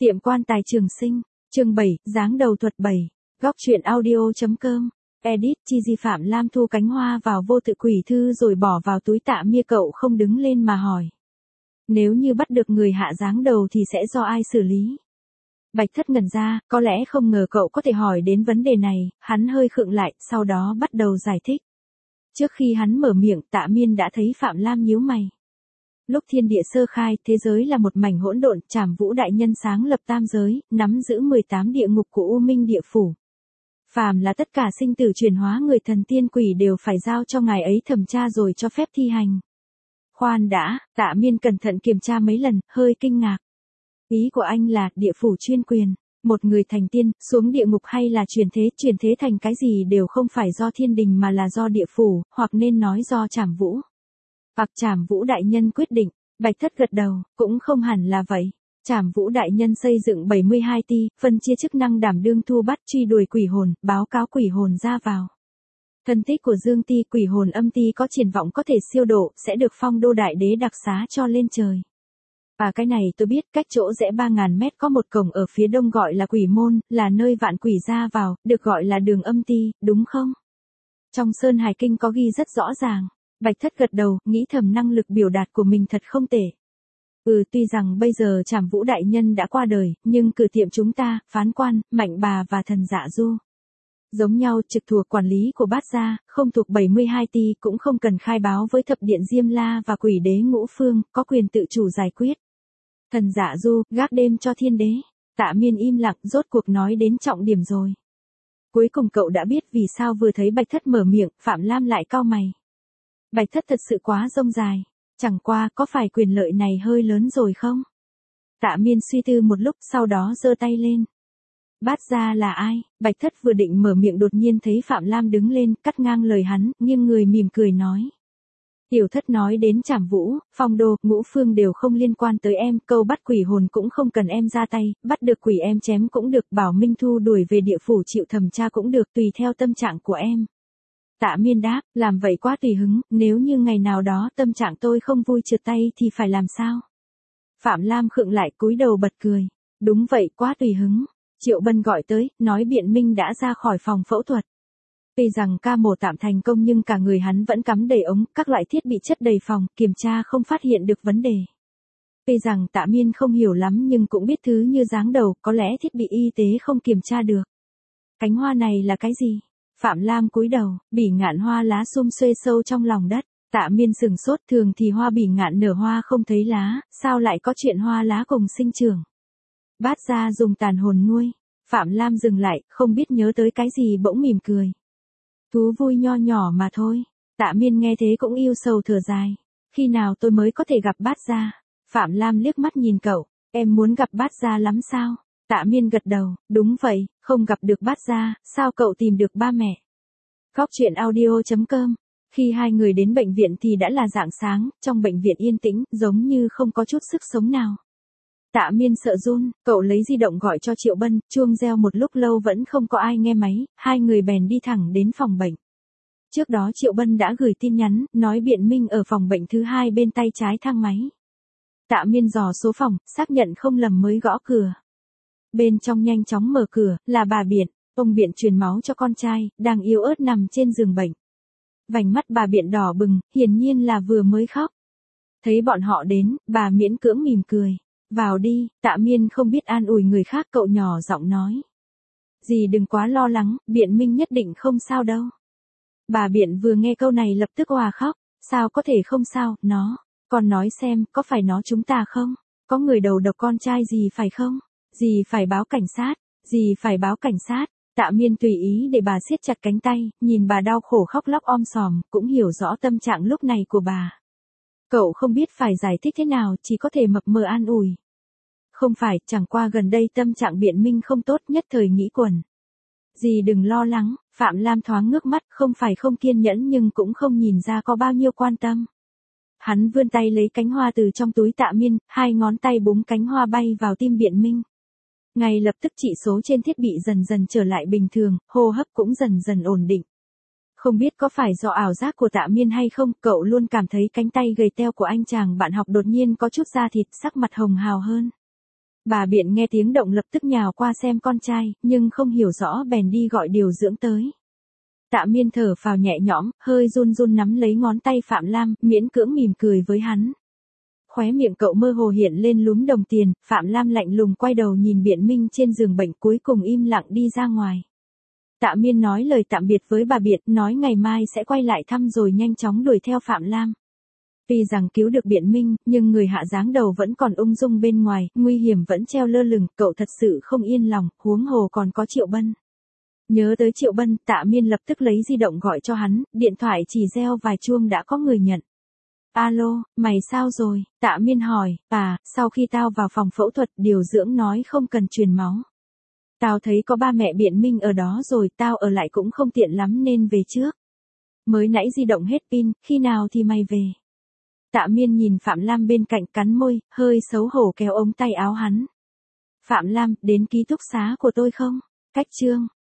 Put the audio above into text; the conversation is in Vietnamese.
Tiệm quan tài Trường Sinh, chương 7, dáng đầu thuật 7, góc truyện audio.com, edit, chi di Phạm Lam thu cánh hoa vào vô tự quỷ thư rồi bỏ vào túi Tạ Mia. Cậu không đứng lên mà hỏi. Nếu như bắt được người hạ dáng đầu thì sẽ do ai xử lý? Bạch Thất ngẩn ra, có lẽ không ngờ cậu có thể hỏi đến vấn đề này, hắn hơi khựng lại, sau đó bắt đầu giải thích. Trước khi hắn mở miệng, Tạ Miên đã thấy Phạm Lam nhíu mày. Lúc thiên địa sơ khai, thế giới là một mảnh hỗn độn, Trảm Vũ đại nhân sáng lập tam giới, nắm giữ 18 địa ngục của U Minh địa phủ. Phàm là tất cả sinh tử chuyển hóa người thần tiên quỷ đều phải giao cho ngài ấy thẩm tra rồi cho phép thi hành. Khoan đã, Tạ Miên cẩn thận kiểm tra mấy lần, hơi kinh ngạc. Ý của anh là địa phủ chuyên quyền, một người thành tiên, xuống địa ngục hay là chuyển thế thành cái gì đều không phải do thiên đình mà là do địa phủ, hoặc nên nói do Trảm Vũ. Hoặc Trảm Vũ đại nhân quyết định. Bạch Thất gật đầu, cũng không hẳn là vậy. Trảm Vũ đại nhân xây dựng 72 ti, phân chia chức năng đảm đương thu bắt truy đuổi quỷ hồn, báo cáo quỷ hồn ra vào. Thân tích của Dương ti, quỷ hồn âm ti có triển vọng có thể siêu độ, sẽ được phong đô đại đế đặc xá cho lên trời. Và cái này tôi biết, cách chỗ rẽ 3.000 mét có một cổng ở phía đông gọi là quỷ môn, là nơi vạn quỷ ra vào, được gọi là đường âm ti, đúng không? Trong Sơn Hải Kinh có ghi rất rõ ràng. Bạch Thất gật đầu, nghĩ thầm năng lực biểu đạt của mình thật không tệ. Tuy rằng bây giờ Trảm Vũ đại nhân đã qua đời, nhưng cử tiệm chúng ta, Phán Quan, Mạnh Bà và Thần Dạ Du giống nhau, trực thuộc quản lý của Bát gia, không thuộc 72 ti, cũng không cần khai báo với Thập Điện Diêm La và Quỷ Đế Ngũ Phương, có quyền tự chủ giải quyết. Thần Dạ Du, gác đêm cho thiên đế. Tạ Miên im lặng, rốt cuộc nói đến trọng điểm rồi. Cuối cùng cậu đã biết vì sao vừa thấy Bạch Thất mở miệng, Phạm Lam lại cau mày. Bạch Thất thật sự quá rông dài. Chẳng qua, có phải quyền lợi này hơi lớn rồi không? Tạ Miên suy tư một lúc, sau đó giơ tay lên. Bát gia là ai? Bạch Thất vừa định mở miệng đột nhiên thấy Phạm Lam đứng lên, cắt ngang lời hắn, nghiêng người mỉm cười nói. Tiểu Thất nói đến Trảm Vũ, Phong Đô, Ngũ Phương đều không liên quan tới em, câu bắt quỷ hồn cũng không cần em ra tay, bắt được quỷ em chém cũng được, bảo Minh Thu đuổi về địa phủ chịu thẩm tra cũng được, tùy theo tâm trạng của em. Tạ Miên đáp, làm vậy quá tùy hứng, nếu như ngày nào đó tâm trạng tôi không vui trượt tay thì phải làm sao? Phạm Lam khựng lại cúi đầu bật cười. Đúng vậy, quá tùy hứng. Triệu Bân gọi tới, nói Biện Minh đã ra khỏi phòng phẫu thuật. Tuy rằng ca mổ tạm thành công nhưng cả người hắn vẫn cắm đầy ống, các loại thiết bị chất đầy phòng, kiểm tra không phát hiện được vấn đề. Tuy rằng Tạ Miên không hiểu lắm nhưng cũng biết thứ như dáng đầu, có lẽ thiết bị y tế không kiểm tra được. Cánh hoa này là cái gì? Phạm Lam cúi đầu, bỉ ngạn hoa lá sum xuê sâu trong lòng đất. Tạ Miên sừng sốt, thường thì hoa bỉ ngạn nở hoa không thấy lá, sao lại có chuyện hoa lá cùng sinh trưởng? Bát gia dùng tàn hồn nuôi. Phạm Lam dừng lại, không biết nhớ tới cái gì bỗng mỉm cười. Thú vui nho nhỏ mà thôi. Tạ Miên nghe thế cũng yêu sầu thở dài. Khi nào tôi mới có thể gặp Bát gia? Phạm Lam liếc mắt nhìn cậu, em muốn gặp Bát gia lắm sao? Tạ Miên gật đầu, đúng vậy, không gặp được Bát gia, sao cậu tìm được ba mẹ? Góc truyện audio.com. Khi hai người đến bệnh viện thì đã là rạng sáng, trong bệnh viện yên tĩnh, giống như không có chút sức sống nào. Tạ Miên sợ run, cậu lấy di động gọi cho Triệu Bân, chuông reo một lúc lâu vẫn không có ai nghe máy, hai người bèn đi thẳng đến phòng bệnh. Trước đó Triệu Bân đã gửi tin nhắn, nói Biện Minh ở phòng bệnh thứ 2 bên tay trái thang máy. Tạ Miên dò số phòng, xác nhận không lầm mới gõ cửa. Bên trong nhanh chóng mở cửa, là bà Biện, ông Biện truyền máu cho con trai, đang yếu ớt nằm trên giường bệnh. Vành mắt bà Biện đỏ bừng, hiển nhiên là vừa mới khóc. Thấy bọn họ đến, bà miễn cưỡng mỉm cười. Vào đi, Tạ Miên không biết an ủi người khác, cậu nhỏ giọng nói. Dì đừng quá lo lắng, Biện Minh nhất định không sao đâu. Bà Biện vừa nghe câu này lập tức òa khóc, sao có thể không sao, nó, còn nói xem, có phải nó chúng ta không? Có người đầu độc con trai gì phải không? Dì phải báo cảnh sát, dì phải báo cảnh sát. Tạ Miên tùy ý để bà siết chặt cánh tay, nhìn bà đau khổ khóc lóc om sòm, cũng hiểu rõ tâm trạng lúc này của bà. Cậu không biết phải giải thích thế nào, chỉ có thể mập mờ an ủi. Không phải, chẳng qua gần đây tâm trạng Biện Minh không tốt, nhất thời nghĩ quẩn. Dì đừng lo lắng, Phạm Lam thoáng ngước mắt, không phải không kiên nhẫn nhưng cũng không nhìn ra có bao nhiêu quan tâm. Hắn vươn tay lấy cánh hoa từ trong túi Tạ Miên, hai ngón tay búng cánh hoa bay vào tim Biện Minh. Ngay lập tức chỉ số trên thiết bị dần dần trở lại bình thường, hô hấp cũng dần dần ổn định. Không biết có phải do ảo giác của Tạ Miên hay không, cậu luôn cảm thấy cánh tay gầy teo của anh chàng bạn học đột nhiên có chút da thịt, sắc mặt hồng hào hơn. Bà Biện nghe tiếng động lập tức nhào qua xem con trai, nhưng không hiểu rõ bèn đi gọi điều dưỡng tới. Tạ Miên thở phào nhẹ nhõm, hơi run run nắm lấy ngón tay Phạm Lam, miễn cưỡng mỉm cười với hắn. Khóe miệng cậu mơ hồ hiện lên lúm đồng tiền, Phạm Lam lạnh lùng quay đầu nhìn Biện Minh trên giường bệnh, cuối cùng im lặng đi ra ngoài. Tạ Miên nói lời tạm biệt với bà Biện, nói ngày mai sẽ quay lại thăm rồi nhanh chóng đuổi theo Phạm Lam. Tuy rằng cứu được Biện Minh, nhưng người hạ dáng đầu vẫn còn ung dung bên ngoài, nguy hiểm vẫn treo lơ lửng, cậu thật sự không yên lòng, huống hồ còn có Triệu Bân. Nhớ tới Triệu Bân, Tạ Miên lập tức lấy di động gọi cho hắn, điện thoại chỉ reo vài chuông đã có người nhận. Alo, mày sao rồi? Tạ Miên hỏi, sau khi tao vào phòng phẫu thuật, điều dưỡng nói không cần truyền máu. Tao thấy có ba mẹ Biện Minh ở đó rồi, tao ở lại cũng không tiện lắm nên về trước. Mới nãy di động hết pin, khi nào thì mày về? Tạ Miên nhìn Phạm Lam bên cạnh cắn môi, hơi xấu hổ kéo ống tay áo hắn. Phạm Lam, đến ký túc xá của tôi không? Cách chương.